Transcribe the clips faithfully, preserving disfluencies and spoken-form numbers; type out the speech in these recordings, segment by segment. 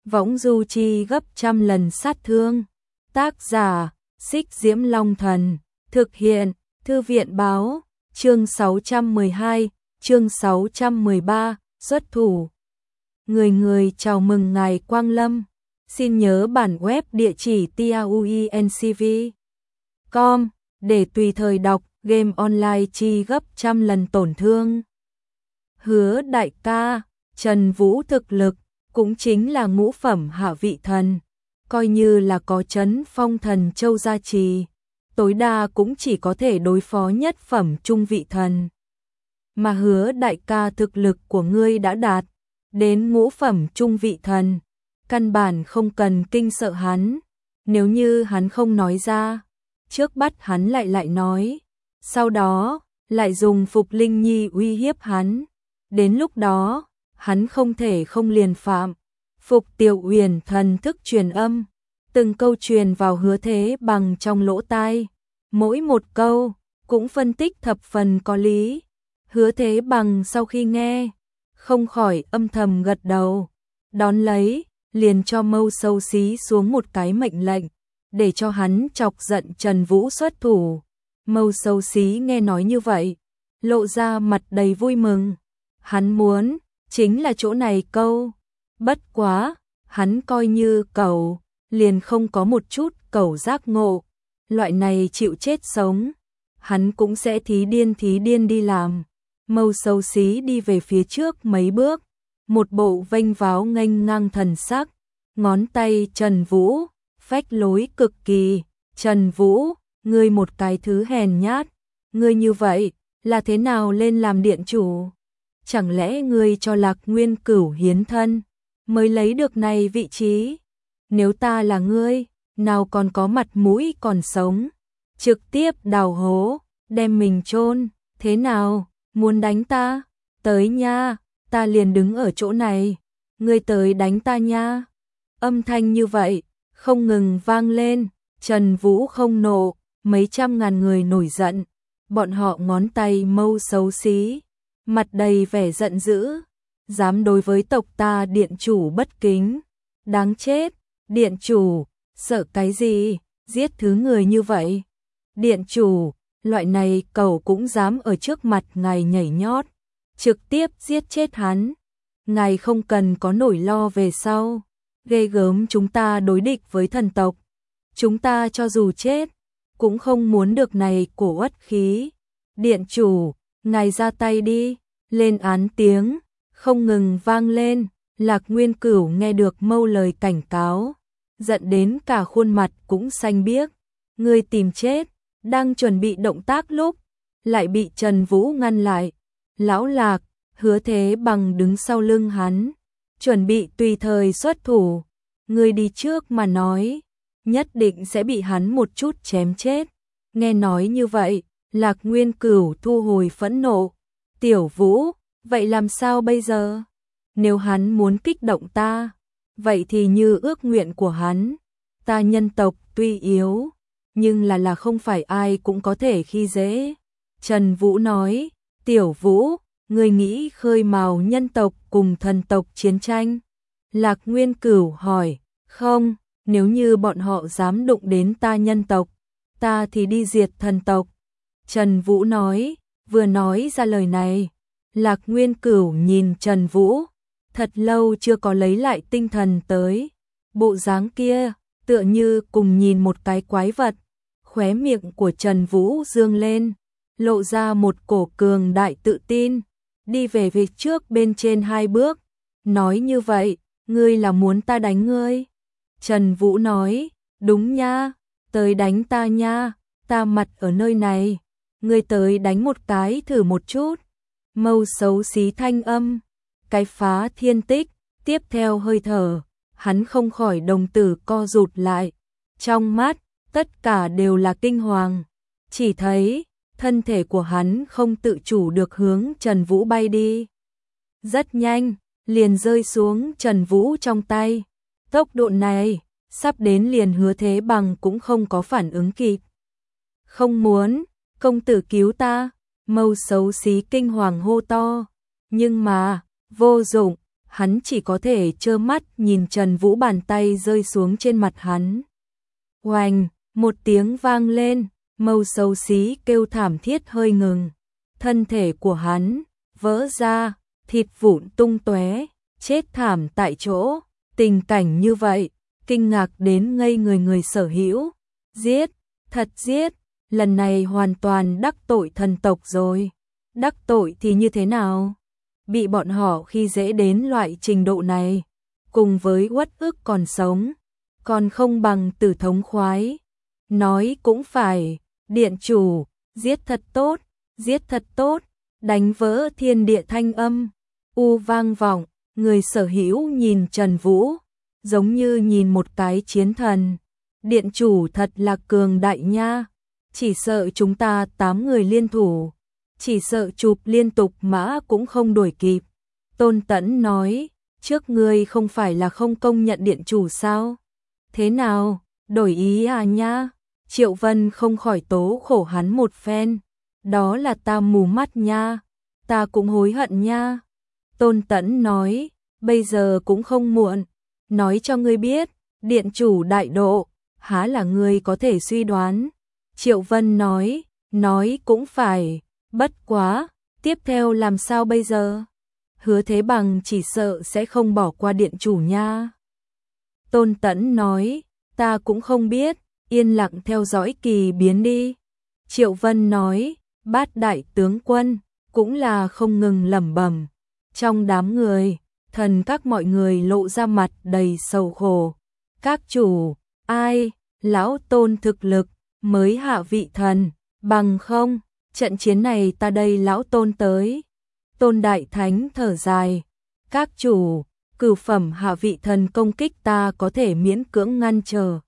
võng du chi gấp trăm lần sát thương. Tác giả, Xích Diễm Long Thần. Thực hiện, Thư viện Báo. Chương sáu trăm mười hai, chương sáu trăm mười ba, xuất thủ. Người người chào mừng ngài Quang Lâm. Xin nhớ bản web địa chỉ tauencv chấm com để tùy thời đọc game online chi gấp trăm lần tổn thương. Hứa đại ca, Trần Vũ thực lực cũng chính là ngũ phẩm hạ vị thần, coi như là có trấn phong thần châu gia trì, tối đa cũng chỉ có thể đối phó nhất phẩm trung vị thần. Mà Hứa đại ca thực lực của ngươi đã đạt đến ngũ phẩm trung vị thần, căn bản không cần kinh sợ hắn, nếu như hắn không nói ra, trước bắt hắn lại lại nói, sau đó lại dùng Phục Linh Nhi uy hiếp hắn, đến lúc đó, hắn không thể không liền phạm. Phục Tiểu Uyển thần thức truyền âm, từng câu truyền vào Hứa Thế Bằng trong lỗ tai, mỗi một câu cũng phân tích thập phần có lý. Hứa Thế Bằng sau khi nghe, không khỏi âm thầm gật đầu, đón lấy, liền cho Mâu Xấu Xí xuống một cái mệnh lệnh, để cho hắn chọc giận Trần Vũ xuất thủ. Mâu Xấu Xí nghe nói như vậy, lộ ra mặt đầy vui mừng, hắn muốn, chính là chỗ này câu, bất quá, hắn coi như cẩu, liền không có một chút cẩu giác ngộ, loại này chịu chết sống, hắn cũng sẽ thí điên thí điên đi làm. Mâu Xấu Xí đi về phía trước mấy bước, một bộ vênh váo nghênh ngang thần sắc, ngón tay Trần Vũ, phách lối cực kỳ. Trần Vũ, ngươi một cái thứ hèn nhát, ngươi như vậy, là thế nào lên làm điện chủ? Chẳng lẽ ngươi cho Lạc Nguyên Cửu hiến thân, mới lấy được này vị trí? Nếu ta là ngươi, nào còn có mặt mũi còn sống, trực tiếp đào hố, đem mình chôn, thế nào? Muốn đánh ta? Tới nha, ta liền đứng ở chỗ này, ngươi tới đánh ta nha. Âm thanh như vậy, không ngừng vang lên, Trần Vũ không nộ, mấy trăm ngàn người nổi giận, bọn họ ngón tay Mâu Xấu Xí, mặt đầy vẻ giận dữ, dám đối với tộc ta điện chủ bất kính, đáng chết, điện chủ, sợ cái gì, giết thứ người như vậy. Điện chủ, loại này cẩu cũng dám ở trước mặt ngài nhảy nhót, trực tiếp giết chết hắn. Ngài không cần có nỗi lo về sau, ghê gớm chúng ta đối địch với thần tộc. Chúng ta cho dù chết, cũng không muốn được này cổ uất khí. Điện chủ, ngài ra tay đi, lên án tiếng, không ngừng vang lên. Lạc Nguyên Cửu nghe được Mâu lời cảnh cáo, giận đến cả khuôn mặt cũng xanh biếc. Ngươi tìm chết, đang chuẩn bị động tác lúc, lại bị Trần Vũ ngăn lại. Lão Lạc, Hứa Thế Bằng đứng sau lưng hắn, chuẩn bị tùy thời xuất thủ. Ngươi đi trước mà nói, nhất định sẽ bị hắn một chút chém chết. Nghe nói như vậy, Lạc Nguyên Cửu thu hồi phẫn nộ. Tiểu Vũ, vậy làm sao bây giờ? Nếu hắn muốn kích động ta, vậy thì như ước nguyện của hắn. Ta nhân tộc tuy yếu, nhưng là là không phải ai cũng có thể khi dễ. Trần Vũ nói, Tiểu Vũ, ngươi nghĩ khơi mào nhân tộc cùng thần tộc chiến tranh? Lạc Nguyên Cửu hỏi, không, nếu như bọn họ dám đụng đến ta nhân tộc, ta thì đi diệt thần tộc. Trần Vũ nói, vừa nói ra lời này, Lạc Nguyên Cửu nhìn Trần Vũ, thật lâu chưa có lấy lại tinh thần tới. Bộ dáng kia, tựa như cùng nhìn một cái quái vật. Khóe miệng của Trần Vũ dương lên, lộ ra một cổ cường đại tự tin, đi về phía trước bên trên hai bước, nói như vậy, ngươi là muốn ta đánh ngươi? Trần Vũ nói, đúng nha, tới đánh ta nha, ta mặt ở nơi này, ngươi tới đánh một cái thử một chút. Mâu Xấu Xí thanh âm, cái phá thiên tích, tiếp theo hơi thở, hắn không khỏi đồng tử co rụt lại, trong mắt, tất cả đều là kinh hoàng, chỉ thấy, thân thể của hắn không tự chủ được hướng Trần Vũ bay đi. Rất nhanh, liền rơi xuống Trần Vũ trong tay, tốc độ này, sắp đến liền Hứa Thế Bằng cũng không có phản ứng kịp. Không muốn, công tử cứu ta, Mâu Xấu Xí kinh hoàng hô to, nhưng mà, vô dụng, hắn chỉ có thể trơ mắt nhìn Trần Vũ bàn tay rơi xuống trên mặt hắn. Oành, một tiếng vang lên, Mâu xấu xí kêu thảm thiết hơi ngừng. Thân thể của hắn vỡ ra, thịt vụn tung tóe, chết thảm tại chỗ. Tình cảnh như vậy, kinh ngạc đến ngây người người sở hữu. Giết, thật giết, lần này hoàn toàn đắc tội thần tộc rồi. Đắc tội thì như thế nào? Bị bọn họ khi dễ đến loại trình độ này, cùng với uất ức còn sống, còn không bằng tử thống khoái. Nói cũng phải, điện chủ, giết thật tốt, giết thật tốt, đánh vỡ thiên địa thanh âm. U vang vọng, người sở hữu nhìn Trần Vũ, giống như nhìn một cái chiến thần. Điện chủ thật là cường đại nha, chỉ sợ chúng ta tám người liên thủ, chỉ sợ chụp liên tục mã cũng không đuổi kịp. Tôn Tẫn nói, trước ngươi không phải là không công nhận điện chủ sao? Thế nào, đổi ý à nha? Triệu Vân không khỏi tố khổ hắn một phen. Đó là ta mù mắt nha, ta cũng hối hận nha. Tôn Tẫn nói, bây giờ cũng không muộn. Nói cho ngươi biết, điện chủ đại độ, há là ngươi có thể suy đoán. Triệu Vân nói, nói cũng phải, bất quá, tiếp theo làm sao bây giờ? Hứa Thế Bằng chỉ sợ sẽ không bỏ qua điện chủ nha. Tôn Tẫn nói, ta cũng không biết, yên lặng theo dõi kỳ biến đi. Triệu Vân nói, Bát đại tướng quân, cũng là không ngừng lẩm bẩm. Trong đám người, thần các mọi người lộ ra mặt đầy sầu khổ. Các chủ, ai, lão Tôn thực lực, mới hạ vị thần, bằng không, trận chiến này ta đây lão Tôn tới. Tôn Đại Thánh thở dài, các chủ, cửu phẩm hạ vị thần công kích ta có thể miễn cưỡng ngăn trở.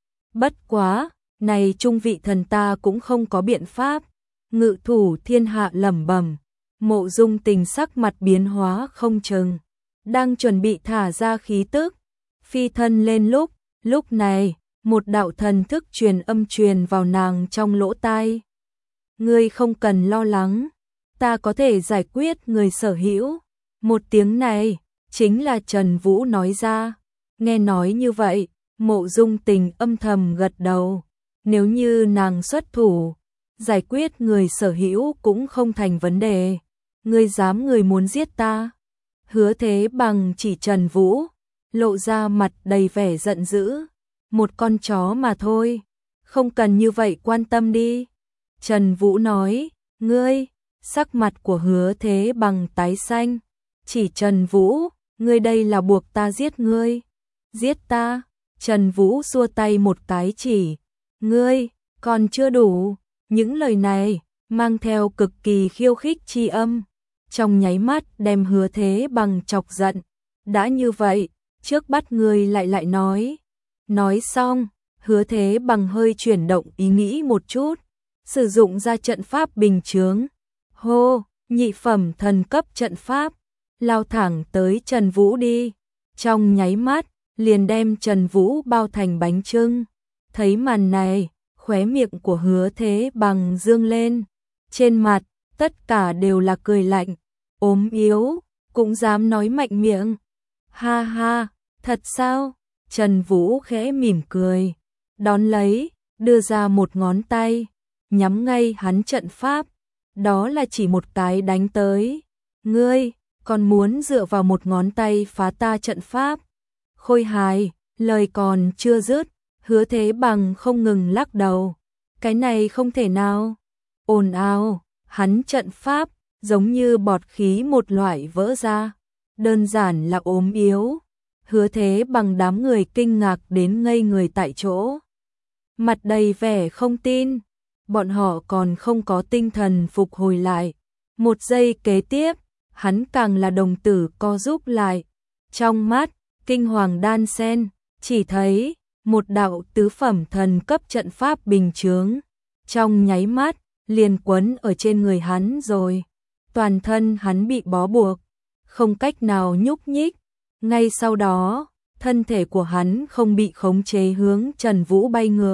Bất quá, này trung vị thần ta cũng không có biện pháp. Ngự thủ thiên hạ lẩm bẩm, Mộ Dung Tình sắc mặt biến hóa không chừng, đang chuẩn bị thả ra khí tức, phi thân lên lúc, lúc này, một đạo thần thức truyền âm truyền vào nàng trong lỗ tai. Ngươi không cần lo lắng, ta có thể giải quyết người sở hữu. Một tiếng này, chính là Trần Vũ nói ra. Nghe nói như vậy, Mộ Dung Tình âm thầm gật đầu. Nếu như nàng xuất thủ, giải quyết người sở hữu cũng không thành vấn đề. Ngươi dám người muốn giết ta? Hứa Thế Bằng chỉ Trần Vũ, lộ ra mặt đầy vẻ giận dữ. Một con chó mà thôi, không cần như vậy quan tâm đi. Trần Vũ nói, ngươi, sắc mặt của Hứa Thế Bằng tái xanh. Chỉ Trần Vũ, ngươi đây là buộc ta giết ngươi. Giết ta? Trần Vũ xua tay một cái chỉ. Ngươi, còn chưa đủ. Những lời này, mang theo cực kỳ khiêu khích chi âm. Trong nháy mắt đem Hứa Thế Bằng chọc giận. Đã như vậy, trước bắt ngươi lại lại nói. Nói xong, Hứa Thế Bằng hơi chuyển động ý nghĩ một chút. Sử dụng ra trận pháp bình chướng. Hô, nhị phẩm thần cấp trận pháp. Lao thẳng tới Trần Vũ đi. Trong nháy mắt, liền đem Trần Vũ bao thành bánh chưng. Thấy màn này, khóe miệng của Hứa Thế Bằng dương lên. Trên mặt, tất cả đều là cười lạnh. Ốm yếu, cũng dám nói mạnh miệng. Ha ha, thật sao? Trần Vũ khẽ mỉm cười. Đón lấy, đưa ra một ngón tay. Nhắm ngay hắn trận pháp. Đó là chỉ một cái đánh tới. Ngươi, còn muốn dựa vào một ngón tay phá ta trận pháp? Khôi hài, lời còn chưa dứt. Hứa Thế Bằng không ngừng lắc đầu. Cái này không thể nào. Ồn ào, hắn trận pháp, giống như bọt khí một loại vỡ ra. Đơn giản là ốm yếu. Hứa Thế Bằng đám người kinh ngạc đến ngây người tại chỗ. Mặt đầy vẻ không tin. Bọn họ còn không có tinh thần phục hồi lại. Một giây kế tiếp, hắn càng là đồng tử co rúm lại. Trong mắt, kinh hoàng đan sen, chỉ thấy một đạo tứ phẩm thần cấp trận pháp bình chướng. Trong nháy mắt, liền quấn ở trên người hắn rồi. Toàn thân hắn bị bó buộc, không cách nào nhúc nhích. Ngay sau đó, thân thể của hắn không bị khống chế hướng Trần Vũ bay ngược.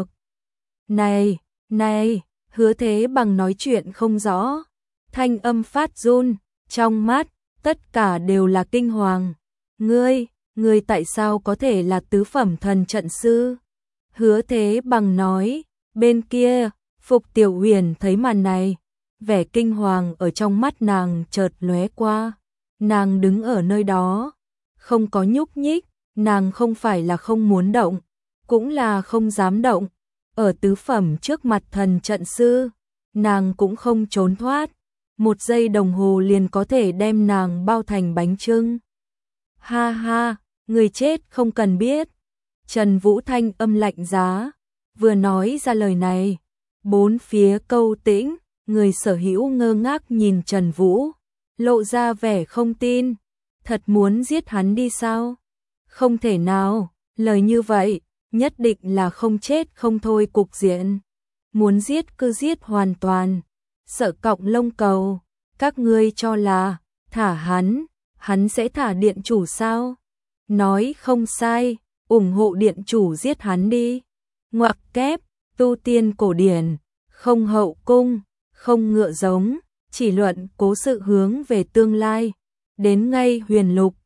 Này, này, Hứa Thế Bằng nói chuyện không rõ. Thanh âm phát run, trong mắt, tất cả đều là kinh hoàng. Ngươi, ngươi tại sao có thể là tứ phẩm thần trận sư? Hứa Thế Bằng nói. Bên kia, Phục Tiểu Huyền thấy màn này, vẻ kinh hoàng ở trong mắt nàng chợt lóe qua. Nàng đứng ở nơi đó, không có nhúc nhích, nàng không phải là không muốn động, cũng là không dám động. Ở tứ phẩm trước mặt thần trận sư, nàng cũng không trốn thoát. Một giây đồng hồ liền có thể đem nàng bao thành bánh chưng. Ha ha, người chết không cần biết. Trần Vũ thanh âm lạnh giá, vừa nói ra lời này, bốn phía câu tĩnh, người sở hữu ngơ ngác nhìn Trần Vũ, lộ ra vẻ không tin. Thật muốn giết hắn đi sao? Không thể nào, lời như vậy, nhất định là không chết không thôi cục diện. Muốn giết cứ giết hoàn toàn, sợ cọng lông cầu. Các ngươi cho là, thả hắn, hắn sẽ thả điện chủ sao? Nói không sai, ủng hộ điện chủ giết hắn đi. Ngoặc kép, tu tiên cổ điển, không hậu cung, không ngựa giống, chỉ luận cố sự hướng về tương lai. Đến ngay huyền lục,